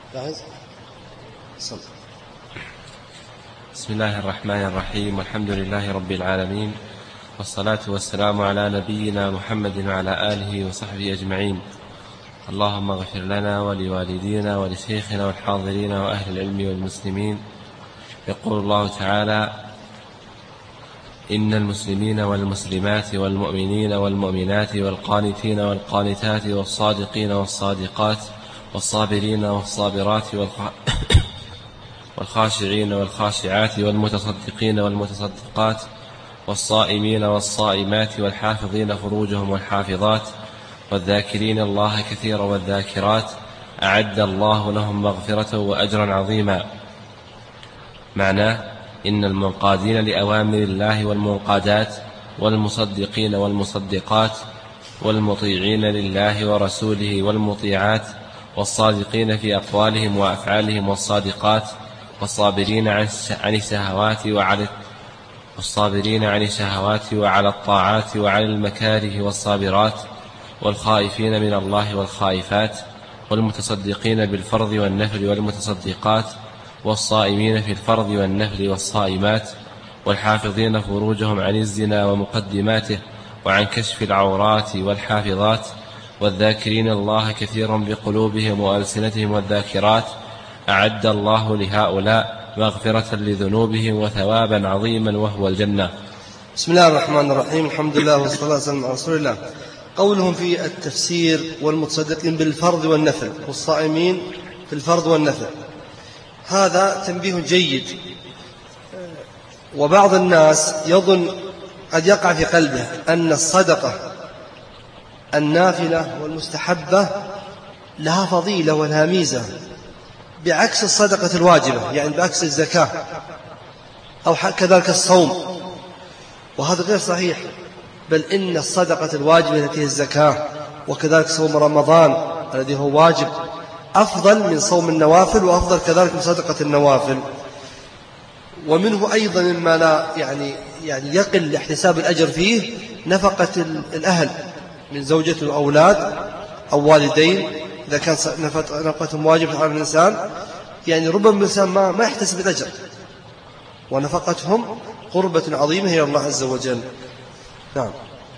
جاهز؟ صل. بسم الله الرحمن الرحيم، والحمد لله رب العالمين، والصلاة والسلام على نبينا محمد وعلى آله وصحبه أجمعين. اللهم اغفر لنا ولوالدينا ولشيخنا والحاضرين وأهل العلم والمسلمين. يقول الله تعالى: إن المسلمين والمسلمات والمؤمنين والمؤمنات والقانتين والقانتات والصادقين والصادقات والصابرين والصابرات والخاشعين والخاشعات والمتصدقين والمتصدقات والصائمين والصائمات والحافظين فروجهم والحافظات والذاكرين الله كثيرا والذاكرات أعد الله لهم مغفرة وأجرا عظيما. معناه: إن المنقادين لأوامر الله والمنقادات والمصدقين والمصدقات والمطيعين لله ورسوله والمطيعات والصادقين في أقوالهم وأفعالهم والصادقات والصابرين عن الشهوات وعلى الطاعات وعلى المكاره والصابرات والخائفين من الله والخائفات والمتصدقين بالفرض والنفل والمتصدقات والصائمين في الفرض والنفل والصائمات والحافظين فروجهم عن الزنا ومقدماته وعن كشف العورات والحافظات والذاكرين الله كثيرا بقلوبهم وألسنتهم والذاكرات أعد الله لهؤلاء مغفرة لذنوبهم وثوابا عظيما وهو الجنة. بسم الله الرحمن الرحيم، الحمد لله والصلاة والسلام على رسول الله. قولهم في التفسير: والمتصدقين بالفرض والنفل والصائمين في الفرض والنفل، هذا تنبيه جيد. وبعض الناس يظن قد يقع في قلبه أن الصدقة النافلة والمستحبة لها فضيلة ولها ميزة بعكس الصدقة الواجبة، يعني بعكس الزكاة أو كذلك الصوم، وهذا غير صحيح. بل إن الصدقة الواجبة التي هي الزكاة وكذلك صوم رمضان الذي هو واجب أفضل من صوم النوافل، وأفضل كذلك من صدقة النوافل. ومنه أيضا مما لا يعني يقل احتساب الأجر فيه نفقة الأهل من زوجة وأولاد أو والدين، إذا كان نفقتهم واجبة على الإنسان، يعني ربما الإنسان ما يحتسب الأجر، ونفقتهم قربة عظيمة هي الله عز وجل. نعم.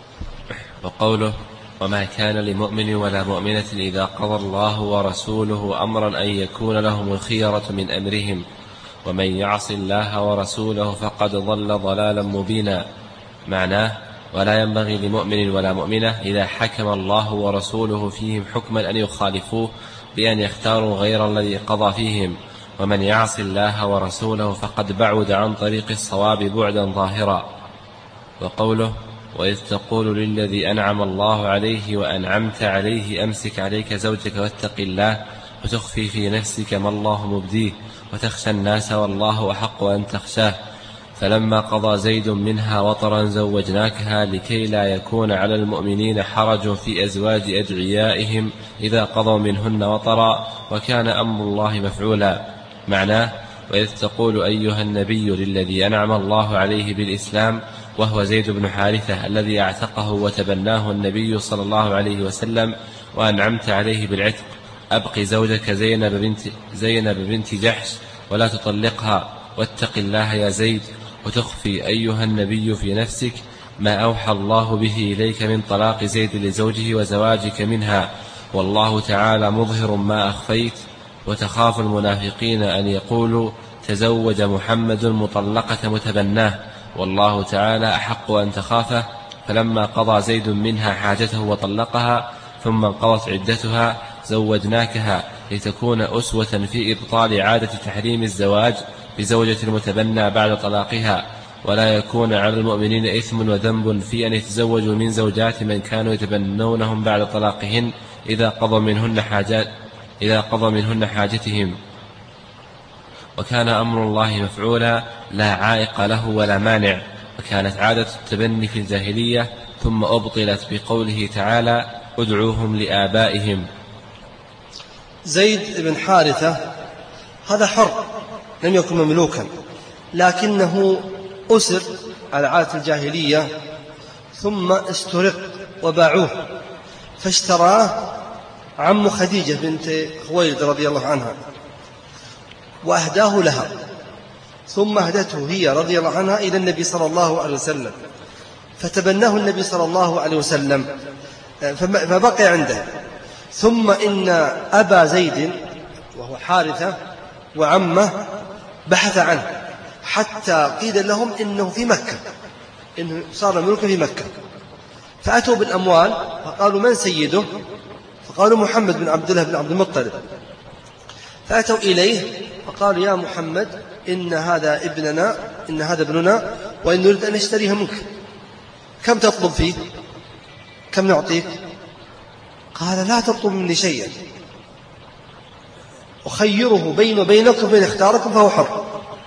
وقوله: وما كان لمؤمن ولا مؤمنة إذا قضى الله ورسوله أمرا أن يكون لهم الخيرة من أمرهم ومن يعص الله ورسوله فقد ضل ضلالا مبينا. معناه: ولا ينبغي لمؤمن ولا مؤمنة إذا حكم الله ورسوله فيهم حكما أن يخالفوه بأن يختاروا غير الذي قضى فيهم، ومن يعص الله ورسوله فقد بعد عن طريق الصواب بعدا ظاهرا. وقوله: وإذ تقول للذي أنعم الله عليه وأنعمت عليه أمسك عليك زوجك واتق الله وتخفي في نفسك ما الله مبديه وتخشى الناس والله أحق أن تخشاه، فلما قضى زيد منها وطرا زوجناكها لكي لا يكون على المؤمنين حرج في أزواج أدعيائهم إذا قضوا منهن وطرا وكان أمر الله مفعولا. معناه: وإذ تقول أيها النبي للذي أنعم الله عليه بالإسلام وهو زيد بن حارثة الذي اعتقه وتبناه النبي صلى الله عليه وسلم وأنعمت عليه بالعتق: أبق زوجك زينب بنت جحش ولا تطلقها واتق الله يا زيد، وتخفي أيها النبي في نفسك ما أوحى الله به إليك من طلاق زيد لزوجه وزواجك منها، والله تعالى مظهر ما أخفيت، وتخاف المنافقين أن يقولوا تزوج محمد مطلقة متبناه، والله تعالى أحق أن تخافه. فلما قضى زيد منها حاجته وطلقها ثم انقضت عدتها زوجناكها لتكون أسوة في إبطال عادة تحريم الزواج بزوجة المتبنى بعد طلاقها، ولا يكون على المؤمنين إثم وذنب في أن يتزوجوا من زوجات من كانوا يتبنونهم بعد طلاقهن إذا قضى منهن حاجتهم، وكان أمر الله مفعولا لا عائق له ولا مانع. وكانت عادة التبني في الجاهلية ثم أبطلت بقوله تعالى: ادعوهم لآبائهم. زيد بن حارثة هذا حر لم يكن مملوكا، لكنه أسر على عادة الجاهلية ثم استرق وباعوه، فاشتراه عم خديجة بنت خويلد رضي الله عنها، وأهداه لها، ثم أهدته هي رضي الله عنها إلى النبي صلى الله عليه وسلم، فتبناه النبي صلى الله عليه وسلم فبقي عنده. ثم إن أبا زيد وهو حارثة وعمه بحث عنه حتى قيل لهم إنه في مكة، إنه صار ملكا في مكة، فأتوا بالأموال فقالوا من سيده؟ فقالوا محمد بن عبد الله بن عبد المطلب. فأتوا إليه فقالوا يا محمد إن هذا ابننا، إن هذا ابننا، وإن نريد أن نشتريها منك، كم تطلب فيه؟ كم نعطيك؟ قال لا تطلب مني شيئا، أخيره بين وبينكم وبين اختاركم فهو حر.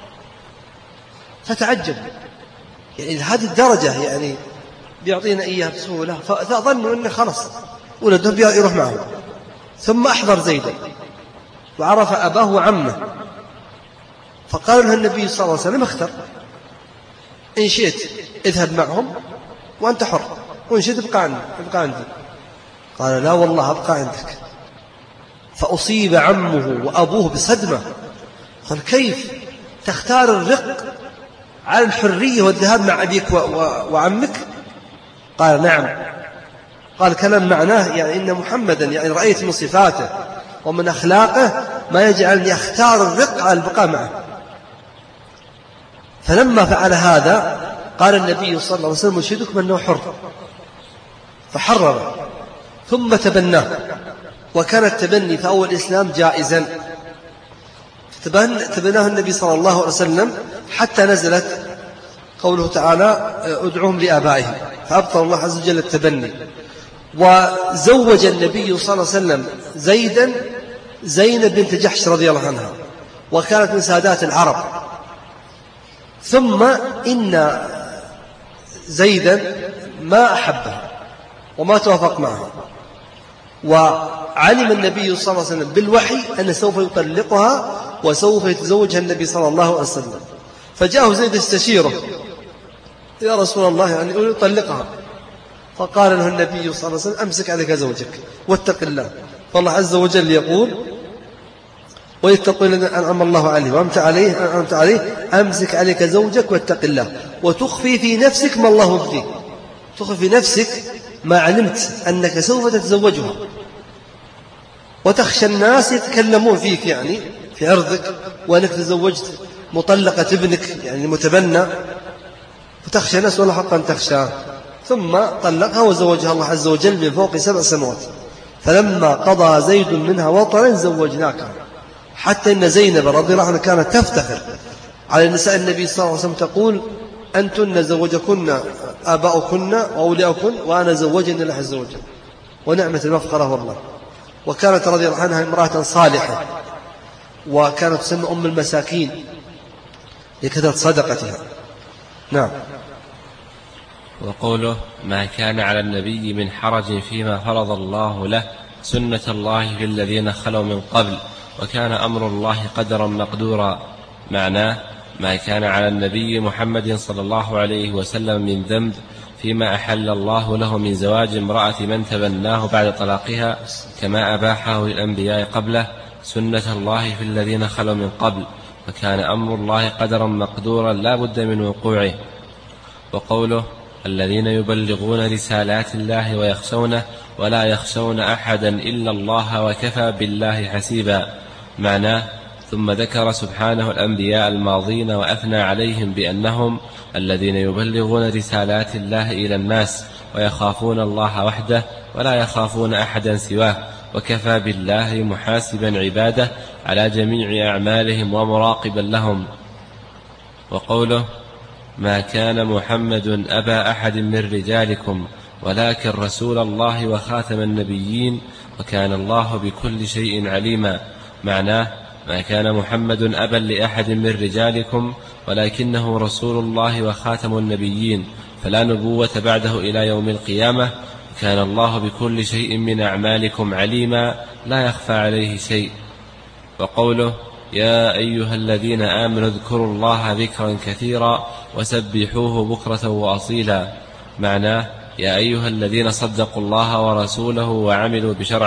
فتعجب، يعني هذه الدرجة يعني بيعطينا إياها بسهولة، فظنوا أنه خلص ولده يروح معه. ثم أحضر زيدا وعرف أباه وعمه، فقال له النبي صلى الله عليه وسلم اختر، إن شئت اذهب معهم وأنت حر، وإن شئت ابقى عندي. قال لا والله أبقى عندك. فأصيب عمه وأبوه بصدمة، قال كيف تختار الرق على الحرية والذهاب مع أبيك وعمك؟ قال نعم. قال كلام معناه يعني إن محمدا يعني رأيت من صفاته ومن أخلاقه ما يجعلني أختار الرق على البقاء معه. فلما فعل هذا قال النبي صلى الله عليه وسلم أشهدكم أنه حر، فحرر ثم تبناه. وكان التبني في أول الإسلام جائزا، تبناه النبي صلى الله عليه وسلم حتى نزلت قوله تعالى ادعوهم لآبائهم، فأبطل الله عز وجل التبني. وزوج النبي صلى الله عليه وسلم زينب بنت جحش رضي الله عنها، وكانت من سادات العرب. ثم إن زيدا ما أحبها وما توافق معها، وعلم النبي صلى الله عليه وسلم بالوحي أن سوف يطلقها وسوف يتزوجها النبي صلى الله عليه وسلم. فجاءه زيد يستشيره يا رسول الله يعني يطلقها، فقال له النبي صلى الله عليه وسلم أمسك عليك زوجك واتق الله، فالله عز وجل يقول ويتقون الذين أنعم الله عليه وأنعمت عليه أمسك عليك زوجك واتق الله وتخفي في نفسك ما الله مبديه. تخفي في نفسك ما علمت أنك سوف تتزوجها، وتخشى الناس يتكلمون فيك يعني في عرضك وأنك تزوجت مطلقة ابنك يعني متبنى، فتخشى الناس ولا حق أن تخشى. ثم طلقها وزوجها الله عز وجل من فوق 7 سنوات. فلما قضى زيد منها وطرا زوجناك، حتى إن زينب رضي الله عنها كانت تفتخر على نساء النبي صلى الله عليه وسلم تقول أنتن زوجكن آباؤكن وأولياؤكن وأنا زوجني الله عز وجل، ونعمة المفخرة والله. وكانت رضي الله عنها امرأة صالحة، وكانت تسمى أم المساكين لكثرة صدقتها. نعم. وقوله ما كان على النبي من حرج فيما فرض الله له سنة الله في الذين خلوا من قبل وكان أمر الله قدرا مقدورا. معناه ما كان على النبي محمد صلى الله عليه وسلم من ذنب فيما أحل الله له من زواج امرأة من تبناه بعد طلاقها كما أباحه للأنبياء قبله سنة الله في الذين خلوا من قبل وكان أمر الله قدرا مقدورا لا بد من وقوعه. وقوله الذين يبلغون رسالات الله ويخشونه ولا يخشون أحدا إلا الله وكفى بالله حسيبا. معناه ثم ذكر سبحانه الأنبياء الماضين وأثنى عليهم بأنهم الذين يبلغون رسالات الله إلى الناس ويخافون الله وحده ولا يخافون أحدا سواه وكفى بالله محاسبا عباده على جميع أعمالهم ومراقبا لهم. وقوله ما كان محمد أبا أحد من رجالكم ولكن رسول الله وخاتم النبيين وكان الله بكل شيء عليما. معناه ما كان محمد أبا لأحد من رجالكم ولكنه رسول الله وخاتم النبيين فلا نبوة بعده إلى يوم القيامة وكان الله بكل شيء من أعمالكم عليما لا يخفى عليه شيء. وقوله يا أيها الذين آمنوا اذكروا الله ذكرا كثيرا وسبحوه بكرة وأصيلا. معناه يا أيها الذين صدقوا الله ورسوله وعملوا بشرعه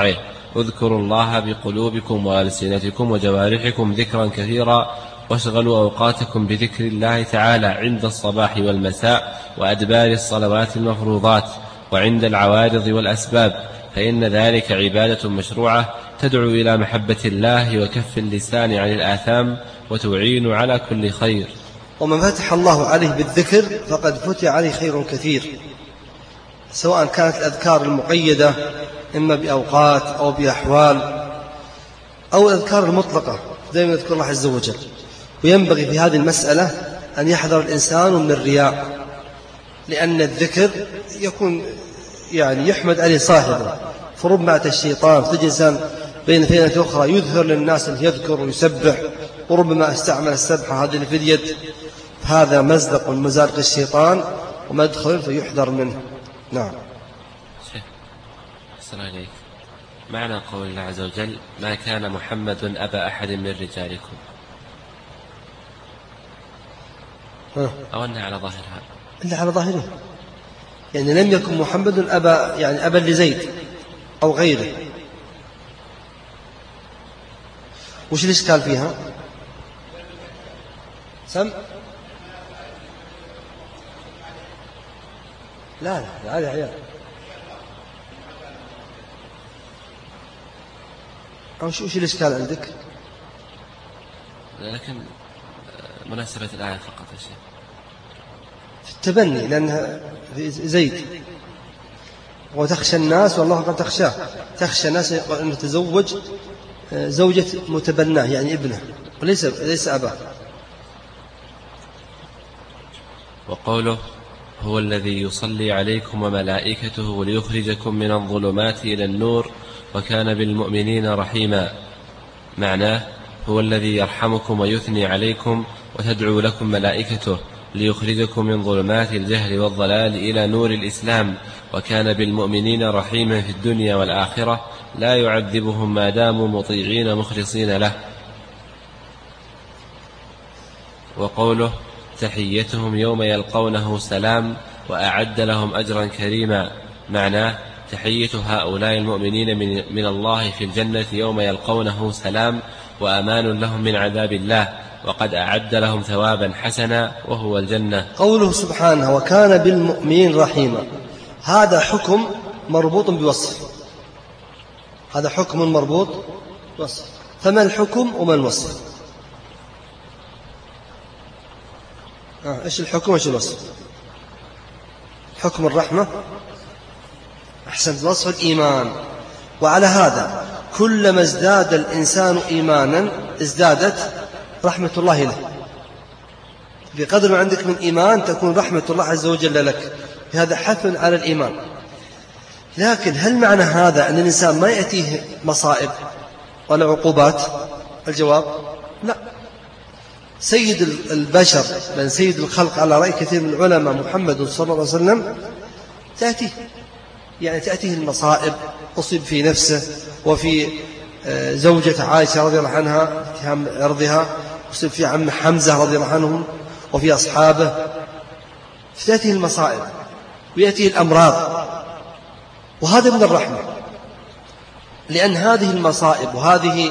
اذكروا الله بقلوبكم وألسنتكم وجوارحكم ذكرا كثيرا واشغلوا أوقاتكم بذكر الله تعالى عند الصباح والمساء وأدبار الصلوات المفروضات وعند العوارض والأسباب، فإن ذلك عبادة مشروعة تدعو إلى محبة الله وكف اللسان عن الآثام وتعين على كل خير. ومن فتح الله عليه بالذكر فقد فتح عليه خير كثير، سواء كانت الأذكار المقيدة إما بأوقات أو بأحوال أو الأذكار المطلقة دائما يذكر الله عز وجل. وينبغي في هذه المسألة أن يحذر الإنسان من الرياء، لأن الذكر يكون يحمد عليه صاحبه، فربما أتى الشيطان تجد إنسان بين فينة أخرى يظهر للناس أن يذكر ويسبح، وربما استعمل السبحة هذه في اليد، هذا مزدق من مزارق الشيطان ومدخل فيحذر منه. نعم. أحسن عليك. معنى قول الله عز وجل ما كان محمد أبا أحد من رجالكم، أو أنها على ظاهرها؟ إلا على ظاهره، لم يكن محمد أبا أبا لزيد أو غيره. وش الإشكال فيها؟ سم؟ لا هذا عيال. أو وش الإشكال عندك؟ لكن مناسبة الآية فقط يا شيخ. في التبني، لأنها زيد وتخشى الناس والله قد تخشاه، تخشى الناس أن يتزوج زوجة متبناه ابنه وليس أباه. وقوله هو الذي يصلي عليكم وملائكته ليخرجكم من الظلمات إلى النور وكان بالمؤمنين رحيما، معناه هو الذي يرحمكم ويثني عليكم وتدعو لكم ملائكته ليخرجكم من ظلمات الجهل والضلال إلى نور الإسلام، وكان بالمؤمنين رحيما في الدنيا والآخرة لا يعذبهم ما داموا مطيعين مخلصين له. وقوله تحيتهم يوم يلقونه سلام وأعد لهم أجرا كريما، معناه تحية هؤلاء المؤمنين من الله في الجنة يوم يلقونه سلام وأمان لهم من عذاب الله، وقد أعد لهم ثوابا حسنا وهو الجنة. قوله سبحانه وكان بالمؤمنين رحيما، هذا حكم مربوط بوصف، هذا حكم مربوط بوصف. فما الحكم وما الوصف؟ إيش الحكم وإيش الوصف؟ حكم الرحمة، أحسنت، وصف الإيمان. وعلى هذا كلما ازداد الإنسان إيمانا ازدادت رحمة الله له، بقدر ما عندك من إيمان تكون رحمة الله عز وجل لك، هذا حث على الإيمان. لكن هل معنى هذا أن الإنسان ما يأتيه مصائب ولا عقوبات؟ الجواب لا. سيد البشر بل سيد الخلق على رأي كثير من العلماء محمد صلى الله عليه وسلم تأتيه المصائب، أصيب في نفسه وفي زوجة عائشة رضي الله عنها اتهام عرضها، أصيب في عم حمزة رضي الله عنهم وفي أصحابه، فتأتيه المصائب ويأتيه الأمراض، وهذا من الرحمة، لأن هذه المصائب وهذه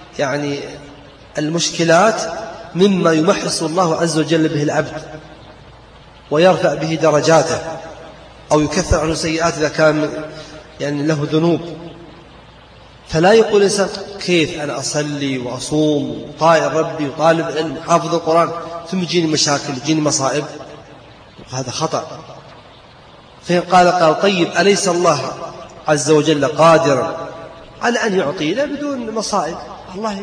المشكلات مما يمحص الله عز وجل به العبد ويرفع به درجاته أو يكفر عنه سيئات إذا كان له ذنوب. فلا يقول الإنسان كيف أنا أصلي وأصوم وطائع ربي وطالب علم حافظ القرآن ثم يجيني مشاكل يجيني مصائب، هذا خطأ. فإن قال طيب أليس الله عز وجل قادرا على أن يعطينا بدون مصائب؟ الله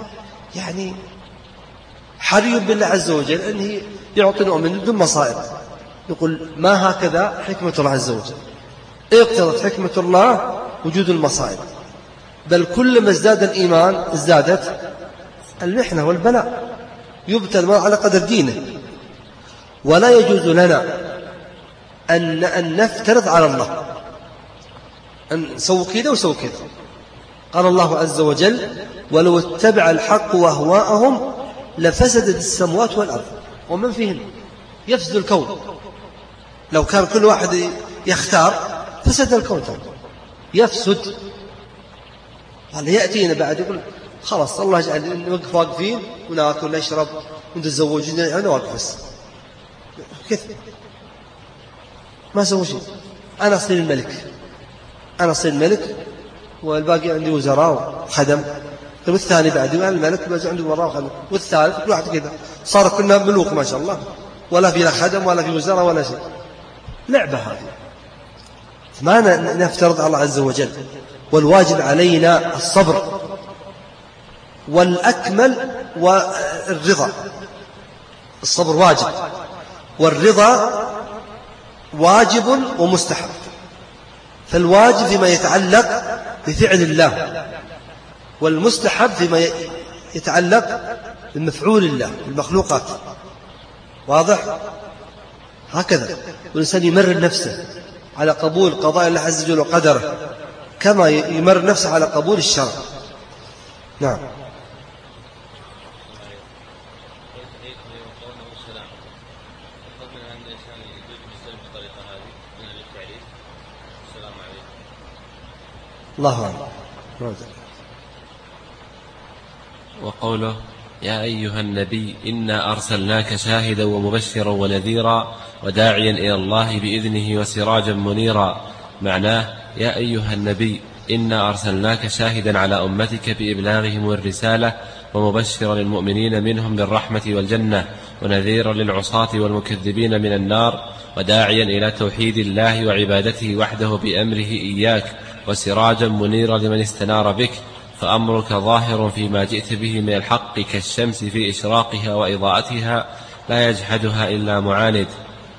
حري بالله عز وجل أنه يعطي المؤمن بدون مصائب. يقول ما هكذا حكمة الله عز وجل، اقتضت حكمة الله وجود المصائب، بل كلما ازداد الإيمان ازدادت المحنة والبلاء، يبتلى المرء على قدر دينه. ولا يجوز لنا أن نفترض على الله أن سووا كذا وسووا كذا. قال الله عز وجل ولو اتبع الحق وأهواءهم لفسدت السماوات والأرض ومن فيهن، يفسد الكون. لو كان كل واحد يختار فسد الكون، يفسد. هل يأتينا بعد يقول خلاص الله يجعل نوقف واقفين وناكل نشرب ونتزوج أنا واقف بس كيف ما سووا شيء. أنا أصير الملك والباقي عندي وزراء وخدم. والثاني بعد الملك بس عنده وزراء وخدم. والثالث كل واحد كذا صار كلنا ملوك ما شاء الله ولا في لا خدم ولا في وزراء ولا شيء. لعبة هذه ما نفترض على الله عز وجل. والواجب علينا الصبر والأكمل والرضا. الصبر واجب والرضا واجب ومستحب. فالواجب فيما يتعلق بفعل الله والمستحب فيما يتعلق بمفعول الله بالمخلوقات. واضح؟ هكذا والإنسان يمرن نفسه على قبول قضاء الله عز وجل وقدره كما يمرن نفسه على قبول الشرع. نعم. الله أعلم. وقوله يا أيها النبي إنا أرسلناك شاهدا ومبشرا ونذيرا وداعيا إلى الله بإذنه وسراجا منيرا. معناه يا أيها النبي إنا أرسلناك شاهدا على أمتك بإبلاغهم الرسالة ومبشرا للمؤمنين منهم بالرحمة والجنة ونذيرا للعصاة والمكذبين من النار وداعيا إلى توحيد الله وعبادته وحده بأمره إياك وسراجا منيرا لمن استنار بك. فأمرك ظاهر فيما جئت به من الحق كالشمس في إشراقها وإضاءتها لا يجحدها إلا معاند.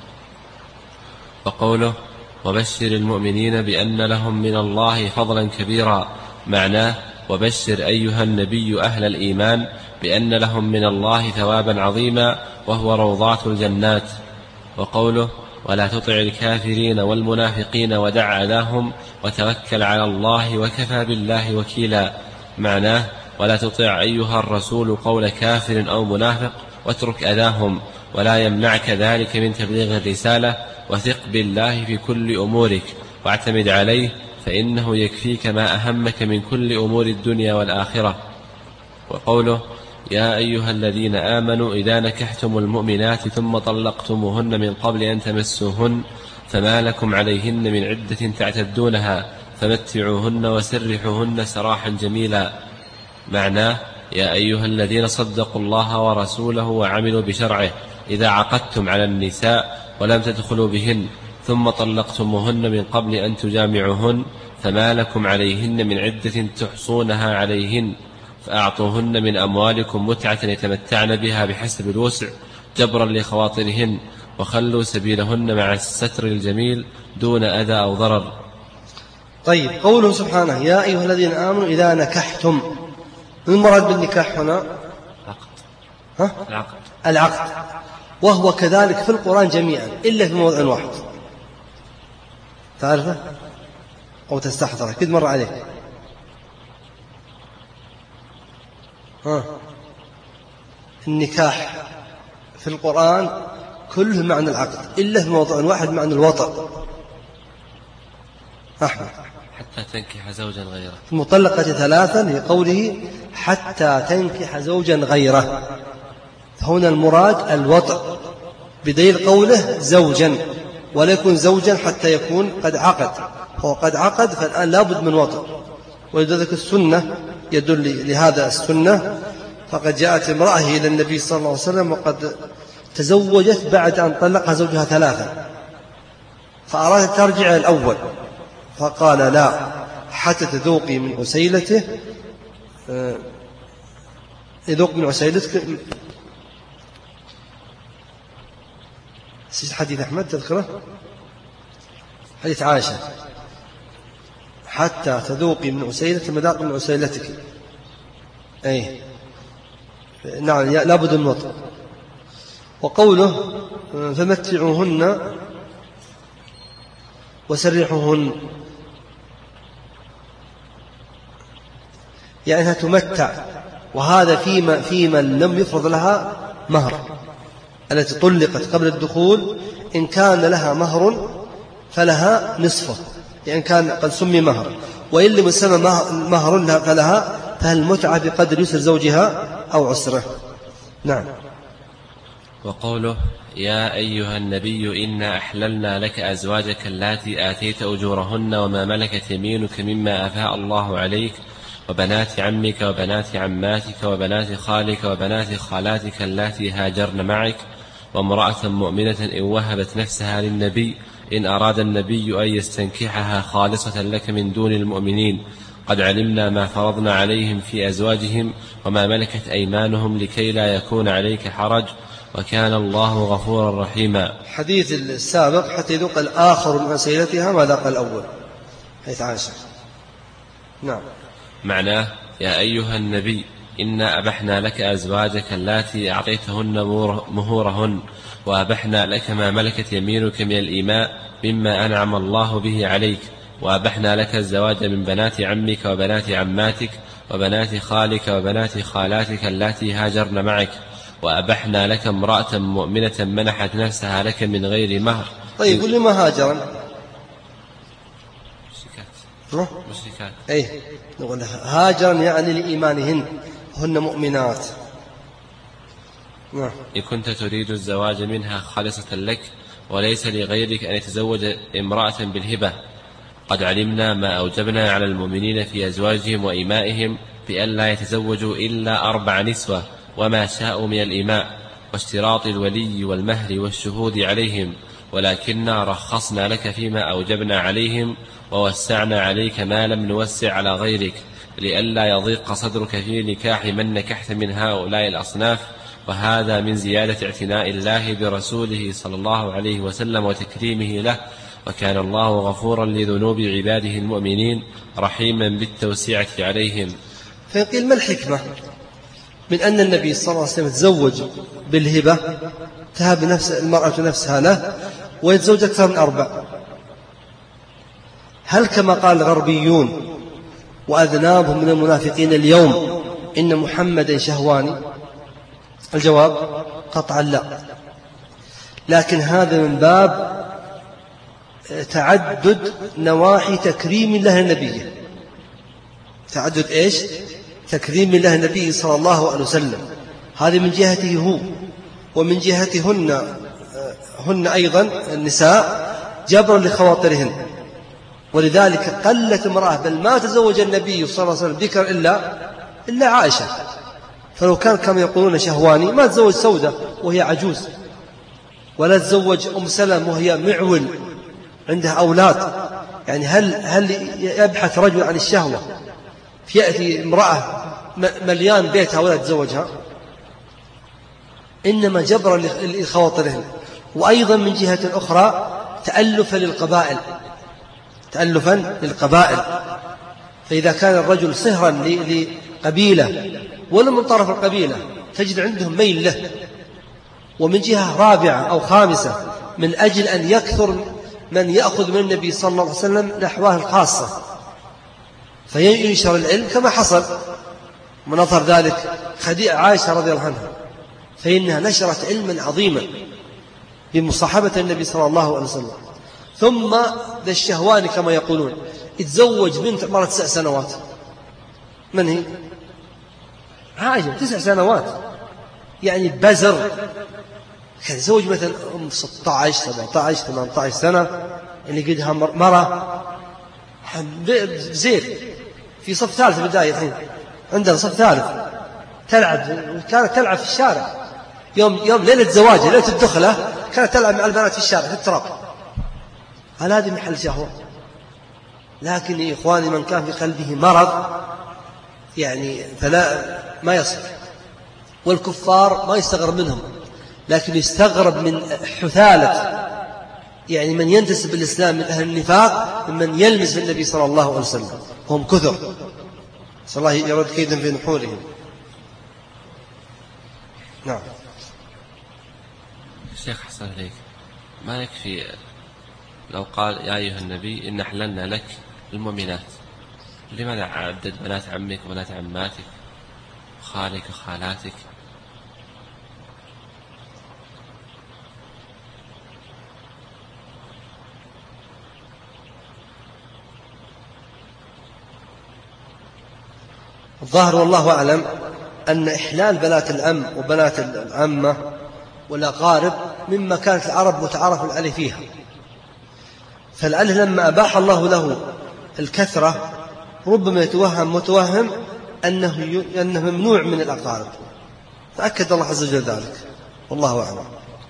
وقوله وبشر المؤمنين بأن لهم من الله فضلا كبيرا. معناه وبشر أيها النبي أهل الإيمان بأن لهم من الله ثوابا عظيما وهو روضات الجنات. وقوله ولا تطع الكافرين والمنافقين ودع أذاهم وتوكل على الله وكفى بالله وكيلا. معناه ولا تطع أيها الرسول قول كافر أو منافق واترك أذاهم ولا يمنعك ذلك من تبليغ الرسالة وثق بالله في كل أمورك واعتمد عليه فإنه يكفيك ما أهمك من كل أمور الدنيا والآخرة. وقوله يا أيها الذين آمنوا إذا نكحتم المؤمنات ثم طلقتموهن من قبل أن تمسوهن فما لكم عليهن من عدة تعتدونها فمتعوهن وسرحوهن سراحا جميلا. معناه يا أيها الذين صدقوا الله ورسوله وعملوا بشرعه إذا عقدتم على النساء ولم تدخلوا بهن ثم طلقتموهن من قبل أن تجامعوهن فما لكم عليهن من عدة تحصونها عليهن فأعطوهن من أموالكم متعة يتمتعن بها بحسب الوسع جبرا لخواطرهن وخلوا سبيلهن مع الستر الجميل دون أذى أو ضرر. طيب قوله سبحانه يا أيها الذين آمنوا إذا نكحتم. المراد بالنكاح هنا العقد وهو كذلك في القرآن جميعا إلا في موضع واحد تعرفه أو تستحضره كد مر عليك النكاح في القرآن كله معنى العقد إلا في موضع واحد معنى الوطأ. أحمد حتى تنكح زوجا غيره. المطلقة ثلاثا لقوله حتى تنكح زوجا غيره فهنا المراد الوطأ بدليل قوله زوجا ولا يكون زوجا حتى يكون قد عقد. هو قد عقد فالآن لابد من وطأ. ولذلك السنة يدل لهذا السنة فقد جاءت امرأة إلى النبي صلى الله عليه وسلم وقد تزوجت بعد أن طلقها زوجها ثلاثا فأرادت ترجع الأول فقال لا حتى تذوقي من عسيلته يذوق من عسيلتك. حديث أحمد تذكره حديث عائشة حتى تذوقي من عسيلة مذاق من عسيلتك. أي نعم لابد من وطأ. وقوله فمتعوهن وسرحوهن يعني أنها تمتع وهذا في من لم يفرض لها مهر التي طلقت قبل الدخول إن كان لها مهر فلها نصفه يعني كان قد سمي مهر وإن لم يسمى مهر فلها، فالمتعة بقدر يسر زوجها أو عسره. نعم. وقوله يا أيها النبي إنا أحللنا لك أزواجك اللاتي آتيت أجورهن وما ملكت يمينك مما أفاء الله عليك وبنات عمك وبنات عماتك وبنات خالك وبنات خالاتك اللاتي هاجرن معك وامرأة مؤمنة إن وهبت نفسها للنبي إن أراد النبي أن يستنكحها خالصة لك من دون المؤمنين قد علمنا ما فرضنا عليهم في أزواجهم وما ملكت أيمانهم لكي لا يكون عليك حرج وكان الله غفورا رحيما. حديث السابق حتى يذوق الآخر من سيدتها ما ذاق الأول، حيث عائشة. نعم. معناه يا أيها النبي إنا أبحنا لك أزواجك اللاتي أعطيتهن مهورهن وأبحنا لك ما ملكت يمينك من الإيماء مما أنعم الله به عليك وأبحنا لك الزواج من بنات عمك وبنات عماتك وبنات خالك وبنات خالاتك اللاتي هاجرن معك وأبحنا لك امرأة مؤمنة منحت نفسها لك من غير مهر. طيب قل لي ما هاجرا؟ مشركات. أي نقول هاجرا يعني لإيمانهن، هن مؤمنات. نعم. إن كنت تريد الزواج منها خالصة لك وليس لغيرك أن يتزوج امرأة بالهبة قد علمنا ما أوجبنا على المؤمنين في أزواجهم وإمائهم بأن لا يتزوجوا إلا 4 نسوة وما شاءوا من الإماء واشتراط الولي والمهر والشهود عليهم ولكننا رخصنا لك فيما أوجبنا عليهم ووسعنا عليك ما لم نوسع على غيرك لئلا يضيق صدرك في نكاح من نكحت من هؤلاء الأصناف وهذا من زيادة اعتناء الله برسوله صلى الله عليه وسلم وتكريمه له وكان الله غفورا لذنوب عباده المؤمنين رحيما بالتوسعة عليهم. فيقول ما الحكمة من أن النبي صلى الله عليه وسلم تزوج بالهبة تهب المرأة نفسها له ويتزوج أكثر من 4؟ هل كما قال الغربيون وأذنابهم من المنافقين اليوم إن محمدا شهواني؟ الجواب قطعا لا، لكن هذا من باب تعدد نواحي تكريم الله النبي. تعدد إيش؟ تكريم الله النبي صلى الله عليه وسلم. هذه من جهته هو، ومن جهتهن هن أيضا النساء جبرا لخواطرهن. ولذلك قلت امرأة بل ما تزوج النبي صلى الله عليه وسلم ذكر إلا عائشة. فلو كان كما يقولون شهواني ما تزوج سودة وهي عجوز، ولا تزوج أم سلم وهي معول عندها أولاد. يعني هل يبحث رجل عن الشهوة فيأتي امرأة مليان بيتها ولا تزوجها؟ إنما جبر لخواطرهن. وأيضا من جهة أخرى تألفا للقبائل. فإذا كان الرجل صهرا لقبيلة ولا من طرف القبيلة تجد عندهم ميل له. ومن جهة رابعة أو خامسة من أجل أن يكثر من يأخذ من النبي صلى الله عليه وسلم الأحوال الخاصة فينشر العلم كما حصل من أظهر ذلك عائشة رضي الله عنها، فإنها نشرت علما عظيما بمصاحبة النبي صلى الله عليه وسلم. ثم ذا الشهواني كما يقولون اتزوج بنت عمرها 9 سنوات. من هي؟ عائشة 9 سنوات، يعني بزر. كان يتزوج مثلا 16 17 18 سنة اللي قدها مرة زير في صف ثالث بداية الحين عندنا صف ثالث تلعب، كانت تلعب في الشارع يوم ليلة زواجها ليلة الدخلة كانت تلعب مع البنات في الشارع في التراب. هل هذه محل شهوة؟ لكن يا إخواني من كان في قلبه مرض يعني فلا ما يصل. والكفار ما يستغرب منهم، لكن يستغرب من حثالة يعني من ينتسب الإسلام من أهل النفاق ممن يلمس النبي صلى الله عليه وسلم، هم كثر. صلى الله يرد كيدا في نحورهم. نعم. الشيخ حسن عليك، ما يكفي لو قال يا أيها النبي إن أحللنا لك المؤمنات، لماذا عدد بنات عمك وبنات عماتك وخالك وخالاتك؟ الظاهر والله أعلم أن إحلال بنات العم وبنات العمة والأقارب مما كانت العرب متعارف عليه فيها، فلعله لما أباح الله له الكثرة ربما يتوهم متوهم أنه ممنوع من الأقارب، فأكد الله عز وجل ذلك، والله أعلم.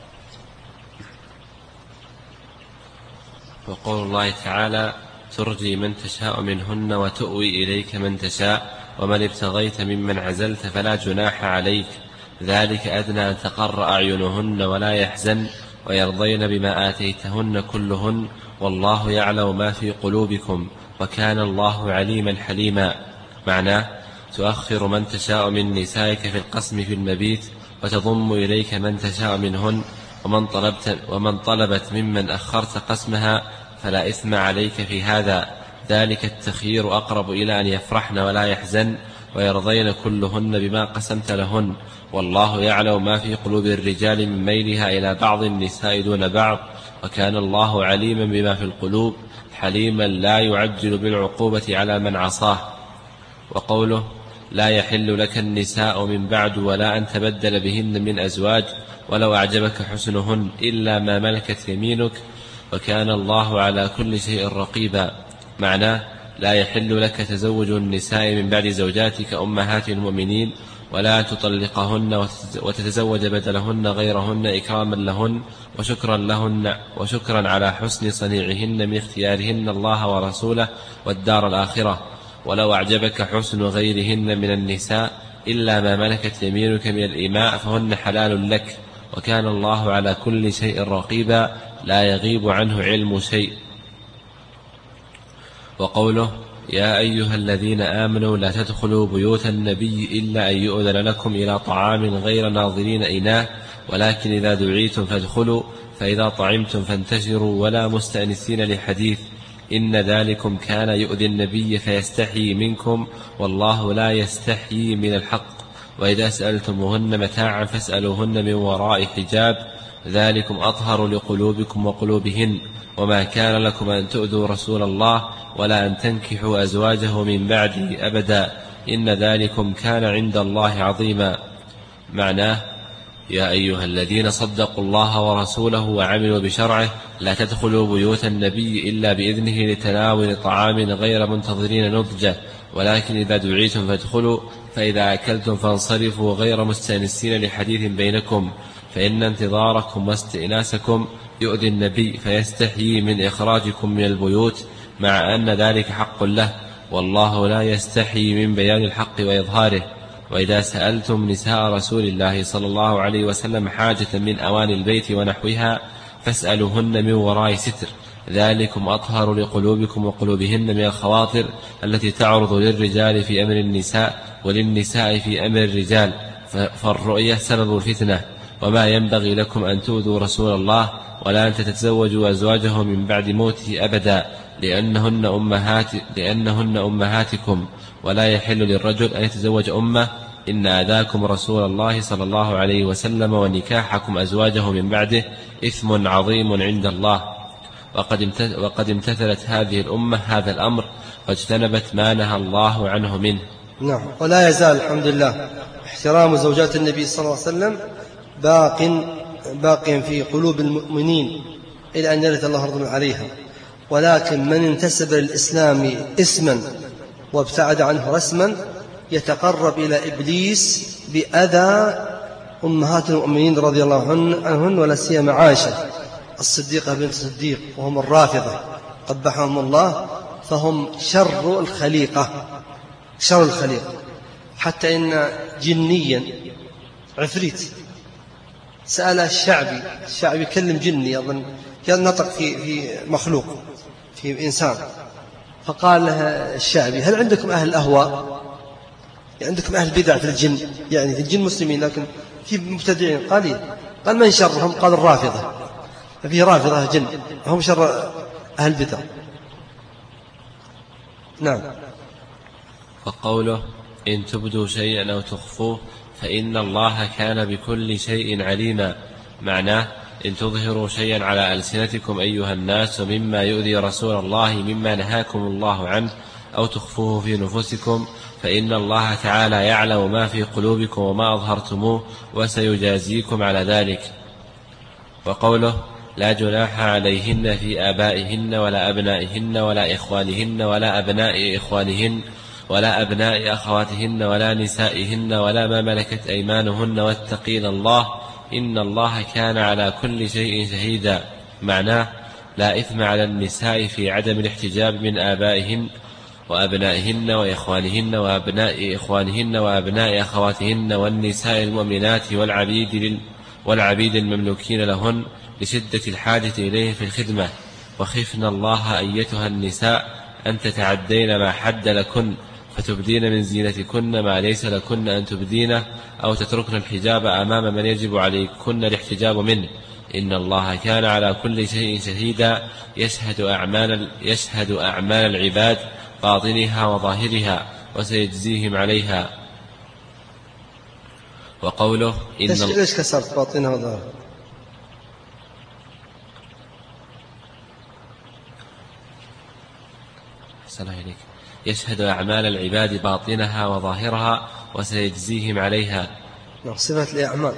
وقول الله تعالى: ترجي من تشاء منهن وتؤوي إليك من تشاء ومن ابتغيت ممن عزلت فلا جناح عليك، ذلك أدنى أن تقر أعينهن ولا يحزن ويرضين بما آتيتهن كلهن والله يعلم ما في قلوبكم وكان الله عليما حليما. معناه: تؤخر من تشاء من نسائك في القسم في المبيت وتضم إليك من تشاء منهن، ومن طلبت ممن أخرت قسمها فلا إثم عليك في هذا، ذلك التخيير أقرب إلى أن يفرحن ولا يحزن ويرضين كلهن بما قسمت لهن، والله يعلم ما في قلوب الرجال من ميلها إلى بعض النساء دون بعض وكان الله عليما بما في القلوب حليما لا يعجل بالعقوبة على من عصاه. وقوله: لا يحل لك النساء من بعد ولا أن تبدل بهن من أزواج ولو أعجبك حسنهن إلا ما ملكت يمينك وكان الله على كل شيء رقيبا. معناه: لا يحل لك تزوج النساء من بعد زوجاتك أمهات المؤمنين ولا تطلقهن وتتزوج بدلهن غيرهن إكراما لهن وشكرا على حسن صنيعهن من اختيارهن الله ورسوله والدار الآخرة، ولو أعجبك حسن غيرهن من النساء إلا ما ملكت يمينك من الإماء فهن حلال لك وكان الله على كل شيء رقيبا لا يغيب عنه علم شيء. وقوله: يا أيها الذين آمنوا لا تدخلوا بيوت النبي إلا أن يؤذن لكم إلى طعام غير ناظرين إناه ولكن إذا دعيتم فادخلوا فإذا طعمتم فانتشروا ولا مستأنسين لحديث إن ذلكم كان يؤذي النبي فيستحيي منكم والله لا يستحيي من الحق، وإذا سألتموهن متاعا فاسألوهن من وراء حجاب ذلكم أطهر لقلوبكم وقلوبهن، وما كان لكم أن تؤذوا رسول الله ولا أن تنكحوا أزواجه من بعده أبدا إن ذلكم كان عند الله عظيما. معناه: يا أيها الذين صدقوا الله ورسوله وعملوا بشرعه لا تدخلوا بيوت النبي إلا بإذنه لتناول طعام غير منتظرين نضجه ولكن إذا دعيتم فادخلوا فإذا أكلتم فانصرفوا غير مستأنسين لحديث بينكم فإن انتظاركم واستئناسكم يؤذي النبي فيستحيي من إخراجكم من البيوت مع أن ذلك حق له والله لا يستحيي من بيان الحق وإظهاره. وإذا سألتم نساء رسول الله صلى الله عليه وسلم حاجة من أواني البيت ونحوها فاسألوهن من وراء ستر ذلكم أطهر لقلوبكم وقلوبهن من الخواطر التي تعرض للرجال في أمر النساء وللنساء في أمر الرجال، فالرؤية سبب الفتنة، وما ينبغي لكم أن تؤذوا رسول الله ولا أن تتزوجوا أزواجه من بعد موته أبدا لأنهن أمهاتكم ولا يحل للرجل أن يتزوج أمه إن آذاكم رسول الله صلى الله عليه وسلم ونكاحكم أزواجه من بعده إثم عظيم عند الله. وقد امتثلت هذه الأمة هذا الأمر واجتنبت ما نهى الله عنه منه. نعم. ولا يزال الحمد لله احترام زوجات النبي صلى الله عليه وسلم باق في قلوب المؤمنين إلى أن يرث الله أرضا عليها، ولكن من انتسب للإسلام اسما وابتعد عنه رسما يتقرب إلى إبليس بأذى أمهات المؤمنين رضي الله عنهن ولا سيما عائشة الصديقة بنت الصديق، وهم الرافضة قبحهم الله، فهم شر الخليقة حتى إن جنيا عفريت سأل الشعبي يكلم جني أظن نطق في مخلوق في إنسان، فقال لها الشعبي: هل عندكم أهل أهواء؟ يعني عندكم أهل بدع في الجن؟ يعني في الجن مسلمين لكن في مبتدعين قليل. قال: من شرهم؟ قال: الرافضة. ففي رافضة جن هم شر أهل بدع. نعم. وقوله: إن تبدوا شيئا أو تخفوه فإن الله كان بكل شيء عليما. معناه: إن تظهروا شيئا على ألسنتكم أيها الناس مما يؤذي رسول الله مما نهاكم الله عنه أو تخفوه في نفوسكم فإن الله تعالى يعلم ما في قلوبكم وما أظهرتموه وسيجازيكم على ذلك. وقوله لا جناح عليهن في آبائهن ولا أبنائهن ولا إخوانهن ولا أبناء إخوانهن ولا أبناء أخواتهن ولا نسائهن ولا ما ملكت أيمانهن واتقين الله إن الله كان على كل شيء شهيدا. معناه لا إثم على النساء في عدم الاحتجاب من آبائهن وأبنائهن وإخوانهن وأبناء إخوانهن وأبناء أخواتهن والنساء المؤمنات والعبيد المملوكين لهن لشدة الحاجة إليه في الخدمة. وخفن الله أيتها النساء أن تتعدين ما حد لكن فتبدين من زينتكن ما ليس لكن أن تبدينه أو تتركن الحجاب أمام من يجب عليكن الاحتجاب منه إن الله كان على كل شيء شهيدا يشهد أعمال العباد باطنها وظاهرها وسيجزيهم عليها. وقوله ليش كسرت باطنها وظاهرها؟ يشهد أعمال العباد باطنها وظاهرها وسيجزيهم عليها. صفة الأعمال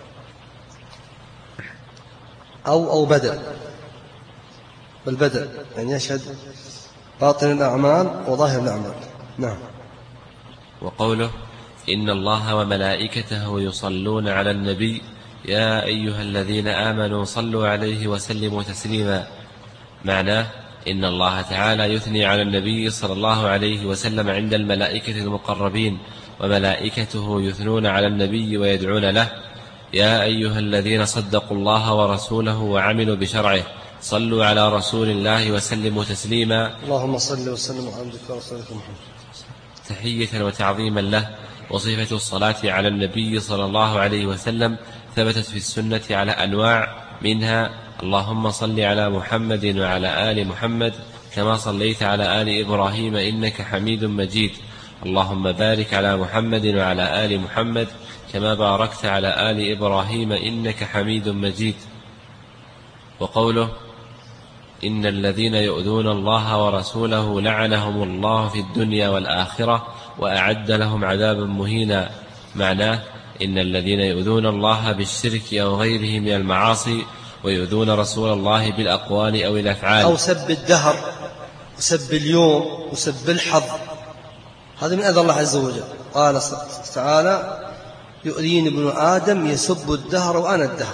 أو بدل بالبدل يعني يشهد باطن الأعمال وظاهر الأعمال. نعم. وقوله إن الله وملائكته يصلون على النبي يا أيها الذين آمنوا صلوا عليه وسلموا تسليما. معناه إن الله تعالى يثني على النبي صلى الله عليه وسلم عند الملائكة المقربين وملائكته يثنون على النبي ويدعون له يا أيها الذين صدقوا الله ورسوله وعملوا بشرعه صلوا على رسول الله وسلموا تسليما. اللهم صل وسلم على عبدك ورسولك محمد. تحية وتعظيما له. وصفة الصلاة على النبي صلى الله عليه وسلم ثبتت في السنة على أنواع منها اللهم صل على محمد وعلى آل محمد كما صليت على آل إبراهيم إنك حميد مجيد اللهم بارك على محمد وعلى آل محمد كما باركت على آل إبراهيم إنك حميد مجيد. وقوله إن الذين يؤذون الله ورسوله لعنهم الله في الدنيا والآخرة وأعد لهم عذابا مهينا. معناه إن الذين يؤذون الله بالشرك أو غيره من المعاصي ويؤذون رسول الله بالأقوال أو الأفعال أو سب الدهر وسب اليوم وسب الحظ هذا من أذى الله عز وجل. قال تعالى يؤذيني ابن آدم يسب الدهر وأنا الدهر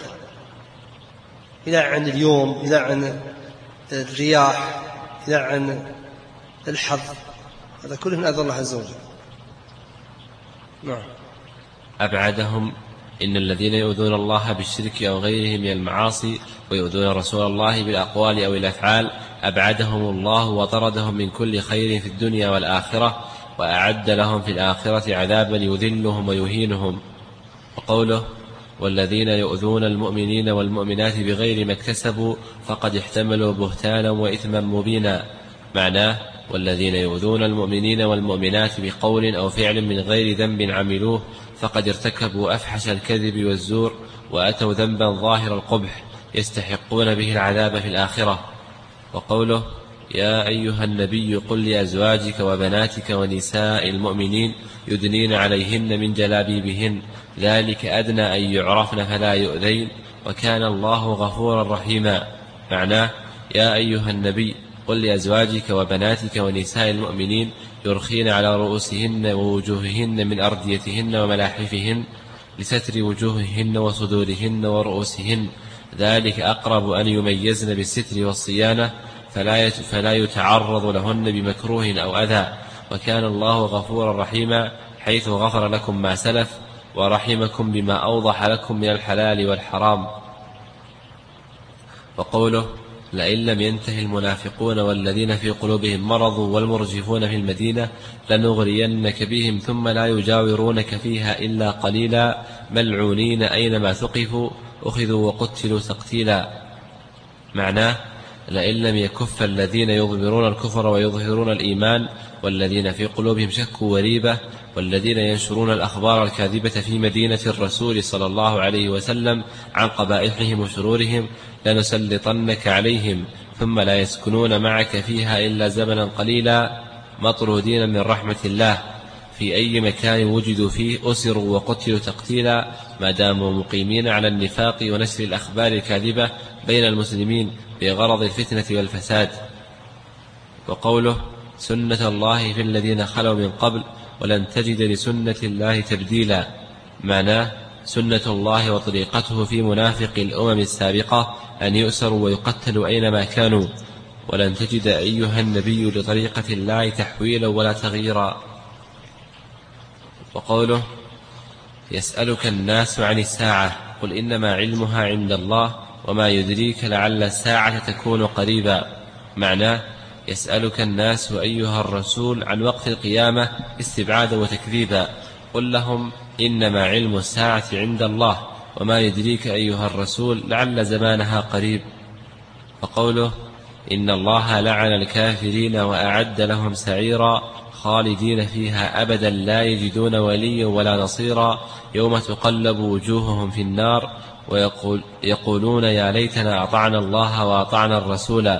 يلعن اليوم يلعن الرياح يلعن الحظ هذا كله من أذى الله عز وجل. نعم. أبعدهم إن الذين يؤذون الله بالشرك أو غيره من المعاصي ويؤذون رسول الله بالأقوال أو الأفعال أبعدهم الله وطردهم من كل خير في الدنيا والآخرة وأعد لهم في الآخرة عذابا يذلهم ويهينهم. وقوله والذين يؤذون المؤمنين والمؤمنات بغير ما اكتسبوا فقد احتملوا بهتانا وإثما مبينا. معناه والذين يؤذون المؤمنين والمؤمنات بقول أو فعل من غير ذنب عملوه فقد ارتكبوا أفحش الكذب والزور وأتوا ذنبا ظاهر القبح يستحقون به العذاب في الآخرة. وقوله يا أيها النبي قل لأزواجك وبناتك ونساء المؤمنين يدنين عليهن من جلابيبهن ذلك أدنى أن يعرفن فلا يؤذين وكان الله غفورا رحيما. معناه يا أيها النبي قل لأزواجك وبناتك ونساء المؤمنين يرخين على رؤوسهن ووجوههن من أرديتهن وملاحفهن لستر وجوههن وصدورهن ورؤوسهن ذلك أقرب أن يميزن بالستر والصيانة فلا يتعرض لهن بمكروه أو أذى وكان الله غفورا رحيما حيث غفر لكم ما سلف ورحمكم بما أوضح لكم من الحلال والحرام. وقوله لئن لم ينته المنافقون والذين في قلوبهم مرض والمرجفون في المدينة لنغرينك بهم ثم لا يجاورونك فيها إلا قليلا ملعونين أينما ثقفوا أخذوا وقتلوا تقتيلا. معناه لئن لم يكف الذين يظهرون الكفر ويظهرون الإيمان والذين في قلوبهم شك وريبة والذين ينشرون الأخبار الكاذبة في مدينة الرسول صلى الله عليه وسلم عن قبائحهم وشرورهم لنسلطنك عليهم ثم لا يسكنون معك فيها إلا زمنا قليلا مطرودين من رحمة الله، في أي مكان وجدوا فيه أسروا وقتلوا تقتيلا ما داموا مقيمين على النفاق ونشر الأخبار الكاذبة بين المسلمين بغرض الفتنة والفساد. وقوله سنة الله في الذين خلوا من قبل ولن تجد لسنة الله تبديلا، معناه سنة الله وطريقته في منافق الأمم السابقة أن يؤسروا ويقتلوا أينما كانوا، ولن تجد أيها النبي لطريقة الله تحويلا ولا تغييرا. وقوله يسألك الناس عن الساعة قل إنما علمها عند الله وما يدريك لعل الساعة تكون قريبا، معناه يسألك الناس أيها الرسول عن وقت القيامة استبعادا وتكذيبا، قل لهم إنما علم الساعة عند الله وما يدريك أيها الرسول لعل زمانها قريب. وقوله إن الله لعن الكافرين وأعد لهم سعيرا خالدين فيها أبدا لا يجدون وليا ولا نصيرا يوم تقلب وجوههم في النار ويقولون يا ليتنا أطعنا الله وأطعنا الرسول،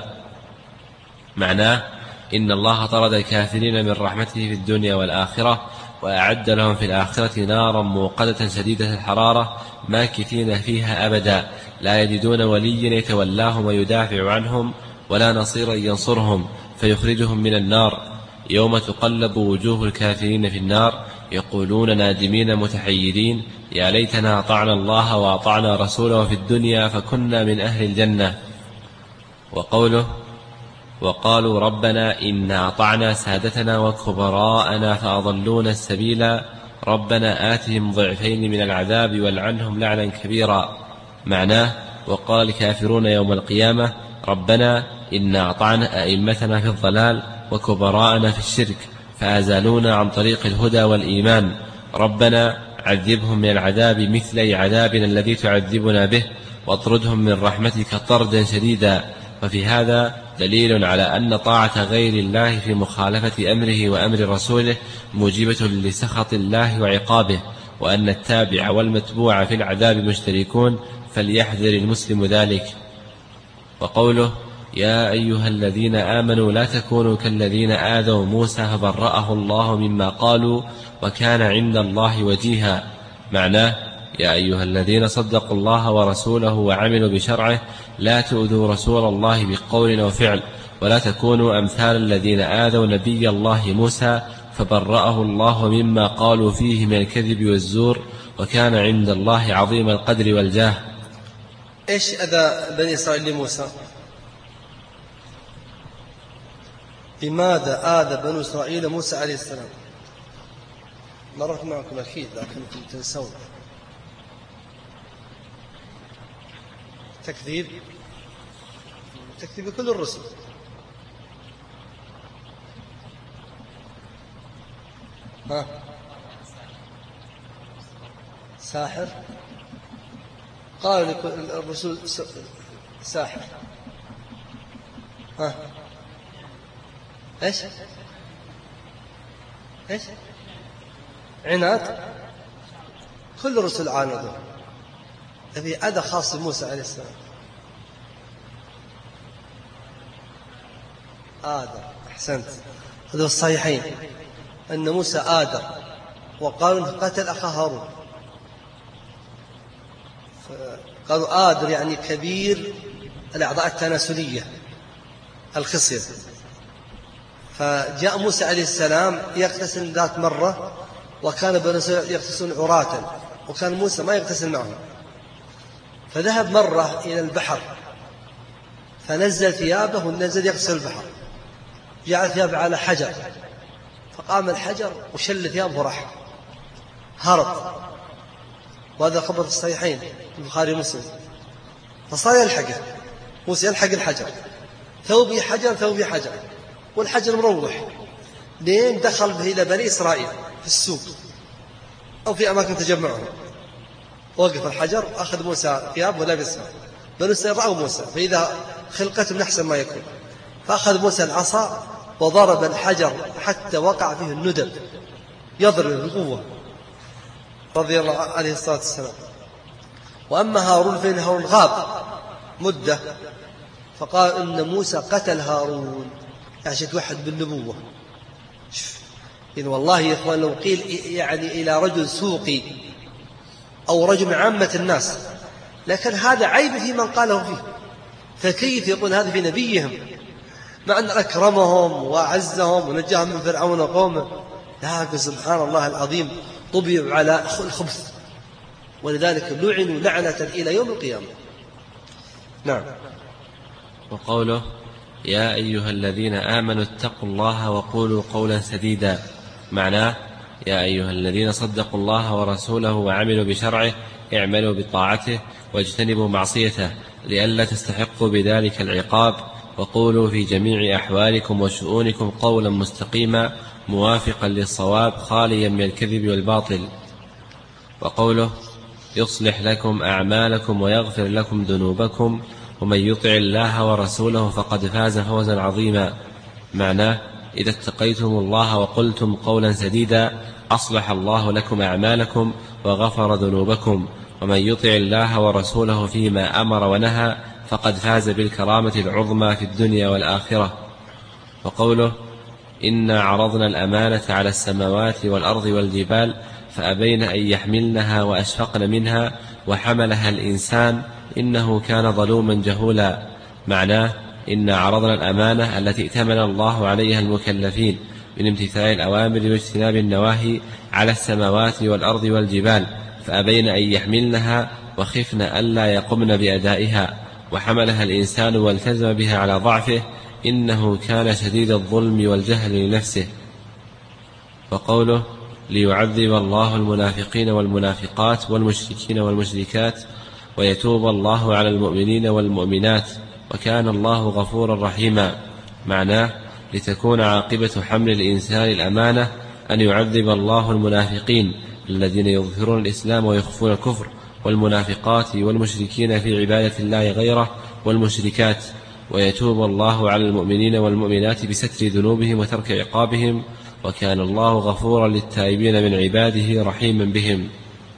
معناه إن الله طرد الكافرين من رحمته في الدنيا والآخرة وأعد لهم في الآخرة نارا موقدة شديدة الحرارة ماكثين فيها أبدا لا يجدون وليا يتولاهم ويدافع عنهم ولا نصيرا ينصرهم فيخرجهم من النار يوم تقلب وجوه الكافرين في النار يقولون نادمين متحيرين يا ليتنا أطعنا الله وأطعنا رسوله في الدنيا فكنا من أهل الجنة. وقوله وقالوا ربنا إنا أطعنا سادتنا وكبراءنا فأضلونا السبيلا ربنا آتهم ضعفين من العذاب والعنهم لعنا كبيرا، معناه وقال الكافرون يوم القيامة ربنا إنا أطعنا أئمتنا في الضلال وكبراءنا في الشرك فأزالونا عن طريق الهدى والإيمان، ربنا عذبهم من العذاب مثل عذابنا الذي تعذبنا به واطردهم من رحمتك طردا شديدا. وفي هذا دليل على أن طاعة غير الله في مخالفة أمره وأمر رسوله موجبة لسخط الله وعقابه، وأن التابع والمتبوع في العذاب مشتركون فليحذر المسلم ذلك. وقوله يا أيها الذين آمنوا لا تكونوا كالذين آذوا موسى فبرأه الله مما قالوا وكان عند الله وجيها، معناه يا أيها الذين صدقوا الله ورسوله وعملوا بشرعه لا تؤذوا رسول الله بقول وفعل ولا تكونوا أمثال الذين آذوا نبي الله موسى فبرأه الله مما قالوا فيه من الكذب والزور وكان عند الله عظيم القدر والجاه. إيش أذى بني إسرائيل لموسى؟ لماذا آذى بنو إسرائيل موسى عليه السلام؟ مرت معكم أكيد لكنكم تنسون. تكذيب كل الرسل، ساحر، قالوا الرسول ساحر، ايش عناد، كل الرسل عاندوا. هذه أذى خاص بموسى عليه السلام. آدم، أحسنت، هذا الصحيحين أن موسى آدم وقالوا قتل أخا هارون، قالوا آدم يعني كبير الأعضاء التناسلية الخصية. فجاء موسى عليه السلام يغتسل ذات مرة وكان بنو إسرائيل يغتسلون عراة وكان موسى ما يغتسل معهم، فذهب مرة إلى البحر فنزل ثيابه ونزل يغسل البحر، جعل ثيابه على حجر فقام الحجر وشل ثيابه وراح هرب، وهذا خبر في الصحيحين البخاري ومسلم. فصار يلحقه موسى، يلحق الحجر، ثوبي حجر والحجر مروح، لين دخل به إلى بني إسرائيل في السوق أو في أماكن تجمعهم، وقف الحجر أخذ موسى ثياب ولبسها. بنو إسرائيل رأوا موسى فإذا خلقته من أحسن ما يكون، فأخذ موسى العصا وضرب الحجر حتى وقع فيه الندب، يضرب بالقوة رضي الله عليه الصلاة والسلام. وأما هارون فإن هارون غاب مدة، فقال إن موسى قتل هارون عشان توحد بالنبوة، يعني والله يا إخوان لو قيل يعني إلى رجل سوقي أو رجل من عامة الناس لكن هذا عيب في من قاله فيه، فكيف يقول هذا في نبيهم مع أن أكرمهم وأعزهم ونجاهم من فرعون وقومه؟ لكن سبحان الله العظيم طبعوا على الخبث، ولذلك لعنوا لعنة إلى يوم القيامة. نعم. وقوله يا أيها الذين آمنوا اتقوا الله وقولوا قولا سديدا، معناه يا أيها الذين صدقوا الله ورسوله وعملوا بشرعه اعملوا بطاعته واجتنبوا معصيته لئلا تستحقوا بذلك العقاب، وقولوا في جميع أحوالكم وشؤونكم قولا مستقيما موافقا للصواب خاليا من الكذب والباطل. وقوله يصلح لكم أعمالكم ويغفر لكم ذنوبكم ومن يطع الله ورسوله فقد فاز فوزا عظيما، معناه إذا اتقيتم الله وقلتم قولا سديدا أصلح الله لكم أعمالكم وغفر ذنوبكم، ومن يطع الله ورسوله فيما أمر ونهى فقد فاز بالكرامة العظمى في الدنيا والآخرة. وقوله إنا عرضنا الأمانة على السماوات والأرض والجبال فأبين أن يحملنها وأشفقن منها وحملها الإنسان إنه كان ظلوما جهولا، معناه إنا عرضنا الأمانة التي ائتمن الله عليها المكلفين من امتثال الأوامر واجتناب النواهي على السماوات والأرض والجبال فأبين أن يحملنها وخفن ألا يقمن بأدائها، وحملها الإنسان والتزم بها على ضعفه إنه كان شديد الظلم والجهل لنفسه. وقوله ليعذب الله المنافقين والمنافقات والمشركين والمشركات ويتوب الله على المؤمنين والمؤمنات وكان الله غفورا رحيما، معناه لتكون عاقبة حمل الإنسان الأمانة أن يعذب الله المنافقين الذين يظهرون الإسلام ويخفون الكفر، والمنافقات والمشركين في عبادة الله غيره والمشركات، ويتوب الله على المؤمنين والمؤمنات بستر ذنوبهم وترك عقابهم وكان الله غفورا للتائبين من عباده رحيما بهم.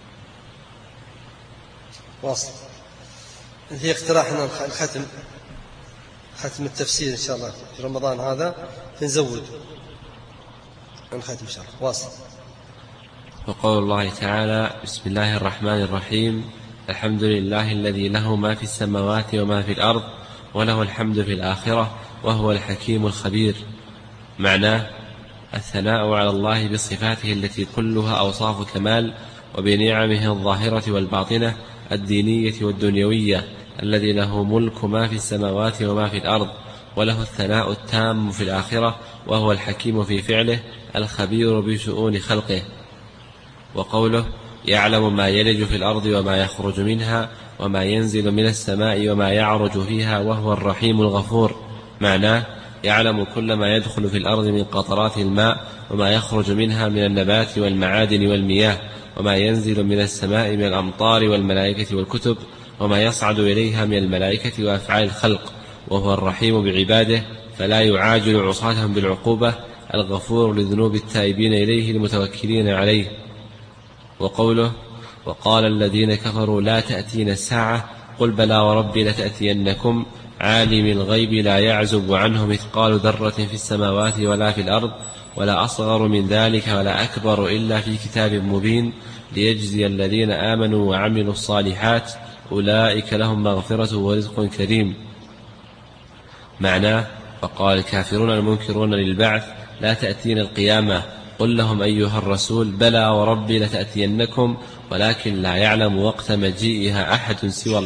واصل. في اقتراحنا الختم، ختم التفسير إن شاء الله في رمضان هذا نزود الختم إن شاء الله. واصل. وقول الله تعالى بسم الله الرحمن الرحيم الحمد لله الذي له ما في السماوات وما في الأرض وله الحمد في الآخرة وهو الحكيم الخبير، معناه الثناء على الله بصفاته التي كلها أوصاف كمال وبنعمه الظاهرة والباطنة الدينية والدنيوية الذي له ملك ما في السماوات وما في الأرض، وله الثناء التام في الآخرة وهو الحكيم في فعله الخبير بشؤون خلقه. وقوله يعلم ما يلج في الأرض وما يخرج منها وما ينزل من السماء وما يعرج فيها وهو الرحيم الغفور، معناه يعلم كل ما يدخل في الأرض من قطرات الماء وما يخرج منها من النبات والمعادن والمياه وما ينزل من السماء من الأمطار والملائكة والكتب وما يصعد إليها من الملائكة وأفعال الخلق، وهو الرحيم بعباده فلا يعاجل عصاتهم بالعقوبة الغفور لذنوب التائبين إليه المتوكلين عليه. وقوله وقال الذين كفروا لا تأتين الساعة قل بلى وربي لتأتينكم عالم الغيب لا يعزب عنه مثقال ذرة في السماوات ولا في الأرض ولا أصغر من ذلك ولا أكبر إلا في كتاب مبين ليجزي الذين آمنوا وعملوا الصالحات أولئك لهم مغفرة ورزق كريم، معناه وقال الكافرون المنكرون للبعث لا تأتين القيامة قل لهم أيها الرسول بلى وربي لتأتينكم ولكن لا يعلم وقت مجيئها أحد سوى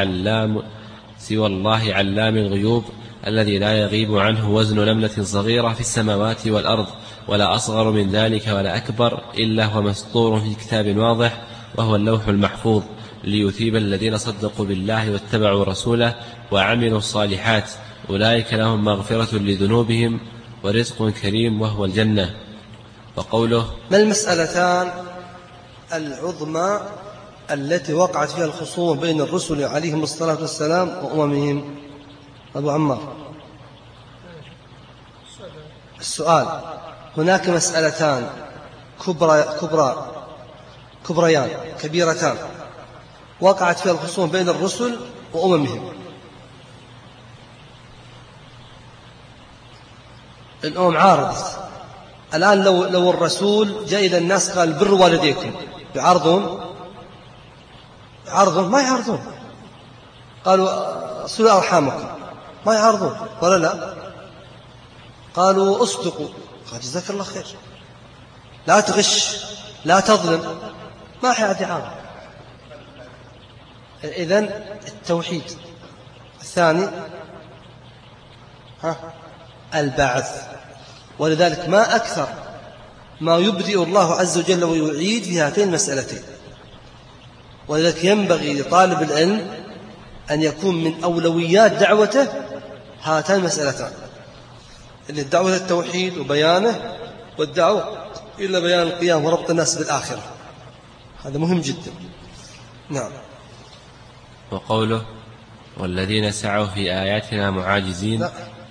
الله علام الغيوب الذي لا يغيب عنه وزن نملة صغيرة في السماوات والأرض ولا أصغر من ذلك ولا أكبر إلا هو مسطور في كتاب واضح وهو اللوح المحفوظ ليثيب الذين صدقوا بالله واتبعوا رسوله وعملوا الصالحات أولئك لهم مغفرة لذنوبهم ورزق كريم وهو الجنة. وقوله ما المسألتان العظمى التي وقعت فيها الخصوم بين الرسل عليهم الصلاة والسلام وأممهم؟ أبو عمار. السؤال هناك مسألتان كبريان كبيرتان وقعت فيها الخصوم بين الرسل وأممهم. الأمم عارضت الآن لو الرسول جاء إلى الناس قال بروا والديكم، يعرضون ما يعرضون. قالوا صلوا أرحامكم، ما يعرضون ولا لا. قالوا اصدقوا، قال جزاك الله خير، لا تغش لا تظلم، ما حد يعارض. إذن التوحيد. الثاني البعث، ولذلك ما أكثر ما يبدئ الله عز وجل ويعيد في هاتين المسألتين. ولذلك ينبغي لطالب العلم أن يكون من أولويات دعوته هاتان المسألتان، اللي الدعوة للتوحيد وبيانه، والدعوة إلى بيان القيام وربط الناس بالآخرة. هذا مهم جدا. نعم. وقوله والذين سعوا في آياتنا معاجزين.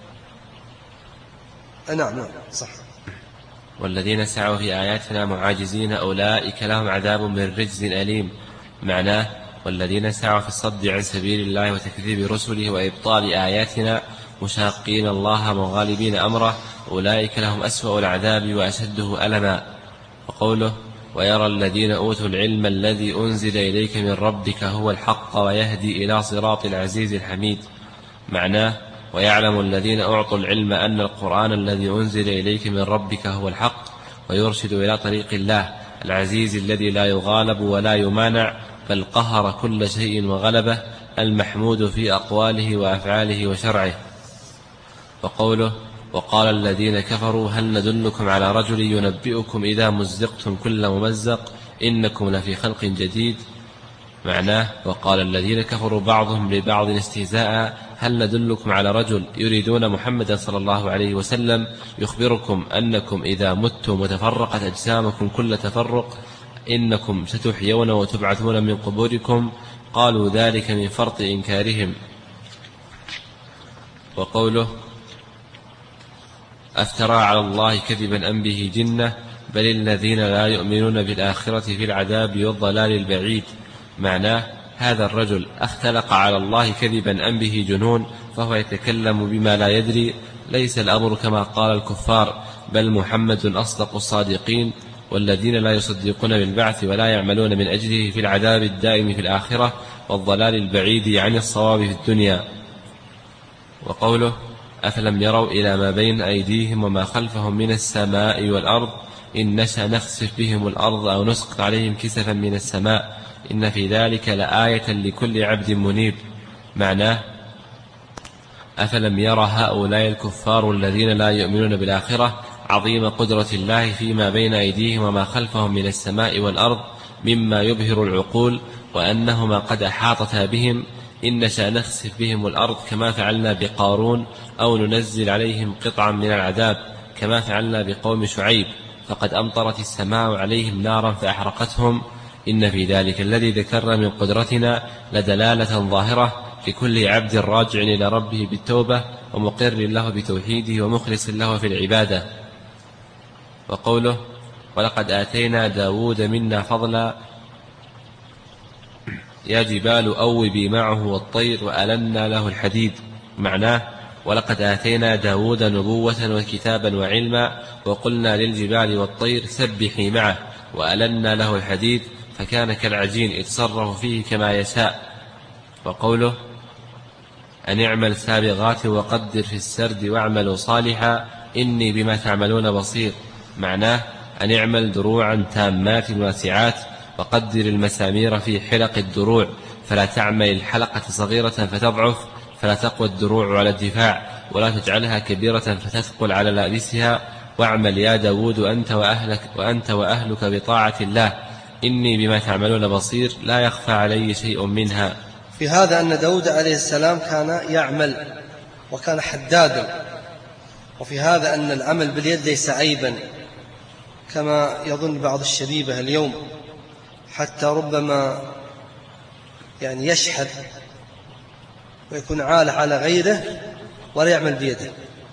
نعم صح. والذين سعوا في آياتنا معاجزين أولئك لهم عذاب من رجز أليم. معناه والذين سعوا في الصد عن سبيل الله وتكذيب رسله وإبطال آياتنا مشاقين الله مغالبين أمره أولئك لهم أسوأ العذاب وأشده ألما. وقوله ويرى الذين أوتوا العلم الذي أنزل إليك من ربك هو الحق ويهدي إلى صراط العزيز الحميد. معناه ويعلم الذين أعطوا العلم أن القرآن الذي أنزل إليك من ربك هو الحق ويرشد إلى طريق الله العزيز الذي لا يغالب ولا يمانع بل قهر كل شيء وغلبه المحمود في أقواله وأفعاله وشرعه. وقوله وقال الذين كفروا هل ندلكم على رجل ينبئكم إذا مزقتم كل ممزق إنكم لفي خلق جديد. معناه وقال الذين كفروا بعضهم لبعض استهزاء هل ندلكم على رجل يريدون محمدا صلى الله عليه وسلم يخبركم أنكم إذا متم وتفرقت أجسامكم كل تفرق إنكم ستحيون وتبعثون من قبوركم قالوا ذلك من فرط إنكارهم. وقوله أفترى على الله كذبا أم به جنة بل الذين لا يؤمنون بالآخرة في العذاب والضلال البعيد. معناه هذا الرجل أختلق على الله كذبا أم به جنون فهو يتكلم بما لا يدري. ليس الأمر كما قال الكفار بل محمد أصدق الصادقين والذين لا يصدقون بالبعث ولا يعملون من أجله في العذاب الدائم في الآخرة والضلال البعيد عن الصواب في الدنيا. وقوله أفلم يروا إلى ما بين أيديهم وما خلفهم من السماء والأرض إن نشأ نخسف بهم الأرض أو نسقط عليهم كسفا من السماء إن في ذلك لآية لكل عبد منيب. معناه أفلم يرى هؤلاء الكفار الذين لا يؤمنون بالآخرة عظيم قدرة الله فيما بين أيديهم وما خلفهم من السماء والأرض مما يبهر العقول وأنهما قد أحاطتا بهم إن نشأ نخسف بهم الأرض كما فعلنا بقارون أو ننزل عليهم قطعا من العذاب كما فعلنا بقوم شعيب فقد أمطرت السماء عليهم نارا فأحرقتهم إن في ذلك الذي ذكرنا من قدرتنا لدلالة ظاهرة لكل عبد راجع إلى ربه بالتوبة ومقر له بتوحيده ومخلص له في العبادة. وقوله ولقد آتينا داود منا فضلا يا جبال أوبي معه والطير وألنا له الحديد. معناه ولقد آتينا داود نبوة وكتابا وعلما وقلنا للجبال والطير سبحي معه وألنا له الحديد فكان كالعجين يتصرف فيه كما يشاء. وقوله أن اعمل سابغات وقدر في السرد واعملوا صالحا إني بما تعملون بصير. معناه أن اعمل دروعا تامات واسعات وقدر المسامير في حلق الدروع فلا تعمل الحلقة صغيرة فتضعف فلا تقوى الدروع على الدفاع ولا تجعلها كبيرة فتثقل على لابسها واعمل يا داود وأنت وأهلك بطاعة الله إني بما تعملون بصير لا يخفى علي شيء منها. في هذا أن داود عليه السلام كان يعمل وكان حدادا، وفي هذا أن العمل باليد ليس عيبا كما يظن بعض الشبيبة اليوم، حتى ربما يشحذ ويكون عالة على غيره ولا يعمل بيده.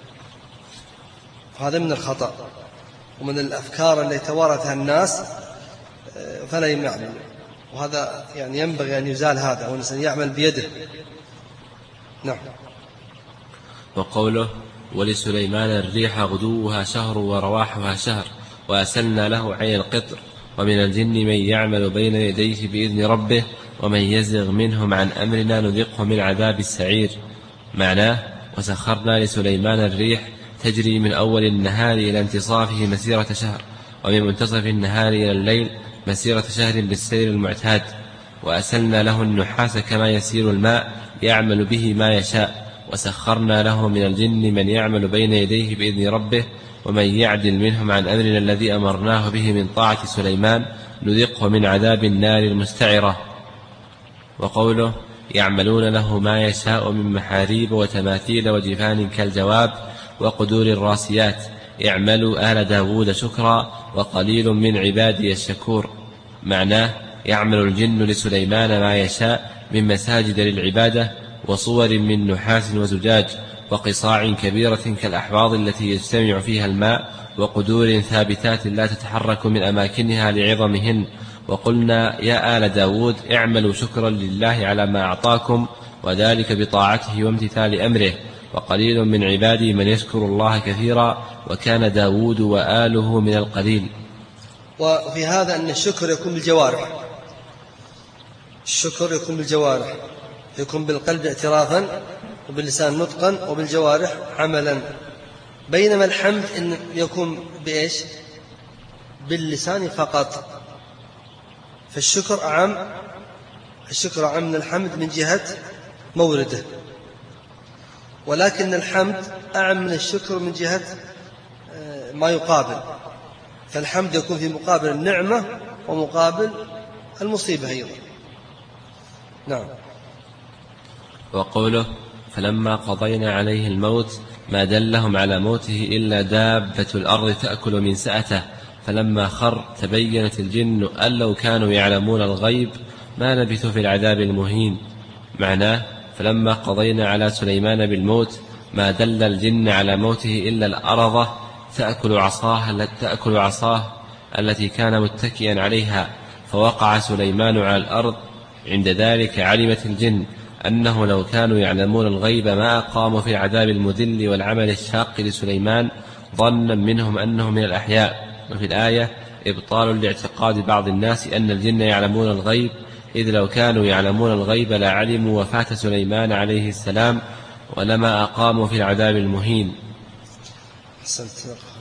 وهذا من الخطأ ومن الأفكار التي توارثها الناس فلا يعمل، وهذا ينبغي أن يزال هذا والإنسان يعمل بيده. نعم. وقوله ولسليمان الريح غدوها شهر ورواحها شهر وأسلنا له عين القطر ومن الجن من يعمل بين يديه بإذن ربه ومن يزغ منهم عن أمرنا نذقه من عذاب السعير. معناه وسخرنا لسليمان الريح تجري من أول النهار إلى انتصافه مسيرة شهر ومن منتصف النهار إلى الليل مسيرة شهر بالسير المعتاد. وأسلنا له النحاس كما يسير الماء يعمل به ما يشاء. وسخرنا له من الجن من يعمل بين يديه بإذن ربه ومن يعدل منهم عن أمرنا الذي أمرناه به من طاعة سليمان نذقه من عذاب النار المستعرة. وقوله يعملون له ما يشاء من محاريب وتماثيل وجفان كالجواب وقدور الراسيات اعملوا آل داود شكرا وقليل من عبادي الشكور. معناه يعمل الجن لسليمان ما يشاء من مساجد للعبادة وصور من نحاس وزجاج وقصاع كبيرة كالأحواض التي يجتمع فيها الماء وقدور ثابتات لا تتحرك من أماكنها لعظمهن. وقلنا يا آل داود اعملوا شكرا لله على ما أعطاكم وذلك بطاعته وامتثال أمره وقليل من عبادي من يشكر الله كثيرا وكان داود وآله من القليل. وفي هذا أن الشكر يكون بالجوارح، الشكر يكون بالجوارح، يكون بالقلب اعترافا وباللسان نطقا وبالجوارح عملا، بينما الحمد إن يكون بإيش؟ باللسان فقط. فالشكر أعم، الشكر أعم من الحمد من جهة مورده، ولكن الحمد أعم من الشكر من جهة ما يقابل. فالحمد يكون في مقابل النعمة ومقابل المصيبة أيضا. نعم. وقوله فلما قضينا عليه الموت ما دلهم على موته إلا دابة الأرض تأكل من سأته فلما خر تبينت الجن أن لو كانوا يعلمون الغيب ما لبثوا في العذاب المهين. معناه فلما قضينا على سليمان بالموت ما دل الجن على موته إلا الأرض تأكل عصاه التي كان متكئا عليها فوقع سليمان على الأرض. عند ذلك علمت الجن أنه لو كانوا يعلمون الغيب ما أقاموا في العذاب المذل والعمل الشاق لسليمان ظنا منهم أنه من الأحياء. وفي الآية إبطال لاعتقاد بعض الناس أن الجن يعلمون الغيب، إذ لو كانوا يعلمون الغيب لعلموا وفاة سليمان عليه السلام ولما أقاموا في العذاب المهين.